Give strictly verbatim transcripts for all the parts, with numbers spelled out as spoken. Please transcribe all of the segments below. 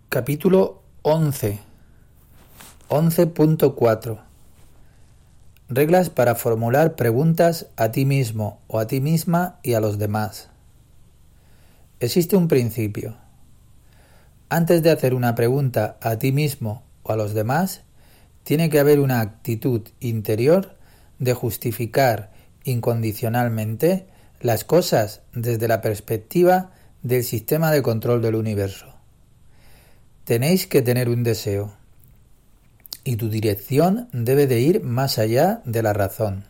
Capítulo once. once punto cuatro. Reglas para formular preguntas a ti mismo o a ti misma y a los demás. Existe un principio. Antes de hacer una pregunta a ti mismo o a los demás, tiene que haber una actitud interior de justificar incondicionalmente las cosas desde la perspectiva del sistema de control del universo. Tenéis que tener un deseo, y tu dirección debe de ir más allá de la razón,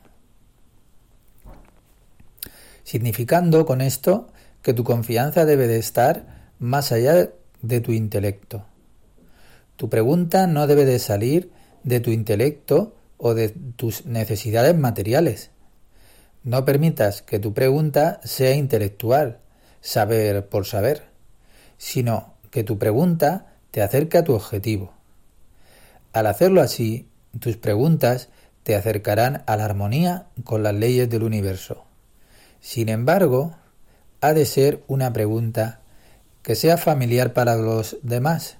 significando con esto que tu confianza debe de estar más allá de tu intelecto. Tu pregunta no debe de salir de tu intelecto o de tus necesidades materiales. No permitas que tu pregunta sea intelectual, saber por saber, sino que tu pregunta te acerca a tu objetivo. Al hacerlo así, tus preguntas te acercarán a la armonía con las leyes del universo. Sin embargo, ha de ser una pregunta que sea familiar para los demás.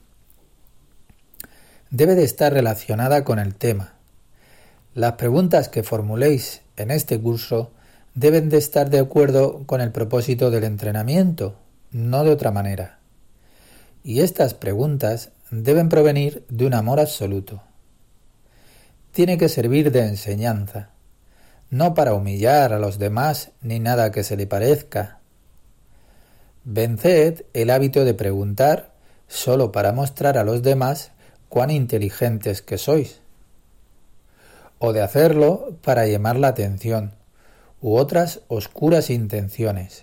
Debe de estar relacionada con el tema. Las preguntas que formuléis en este curso deben de estar de acuerdo con el propósito del entrenamiento, no de otra manera. Y estas preguntas deben provenir de un amor absoluto. Tiene que servir de enseñanza, no para humillar a los demás ni nada que se le parezca. Venced el hábito de preguntar solo para mostrar a los demás cuán inteligentes que sois, o de hacerlo para llamar la atención, u otras oscuras intenciones.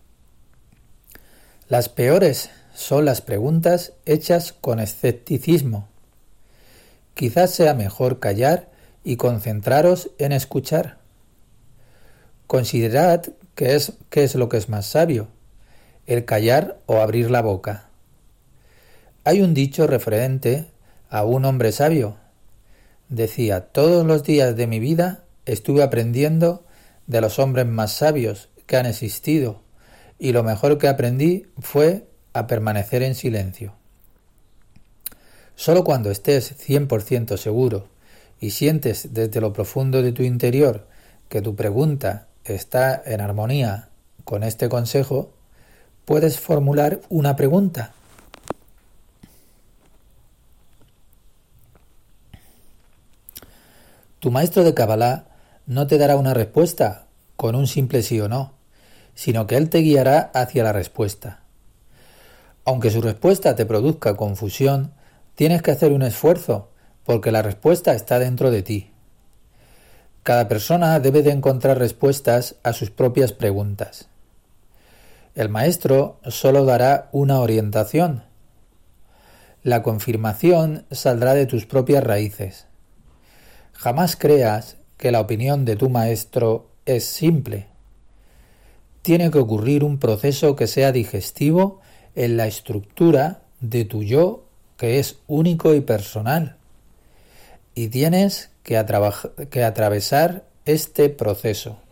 Las peores son las preguntas hechas con escepticismo. Quizás sea mejor callar y concentraros en escuchar. Considerad qué es, qué es lo que es más sabio, el callar o abrir la boca. Hay un dicho referente a un hombre sabio. Decía: todos los días de mi vida estuve aprendiendo de los hombres más sabios que han existido, y lo mejor que aprendí fue a permanecer en silencio. Solo cuando estés cien por ciento seguro y sientes desde lo profundo de tu interior que tu pregunta está en armonía con este consejo, puedes formular una pregunta. Tu maestro de Kabbalah no te dará una respuesta con un simple sí o no, sino que él te guiará hacia la respuesta. Aunque su respuesta te produzca confusión, tienes que hacer un esfuerzo, porque la respuesta está dentro de ti. Cada persona debe de encontrar respuestas a sus propias preguntas. El maestro solo dará una orientación. La confirmación saldrá de tus propias raíces. Jamás creas que la opinión de tu maestro es simple. Tiene que ocurrir un proceso que sea digestivo en la estructura de tu yo, que es único y personal. Y tienes que, atra- que atravesar este proceso.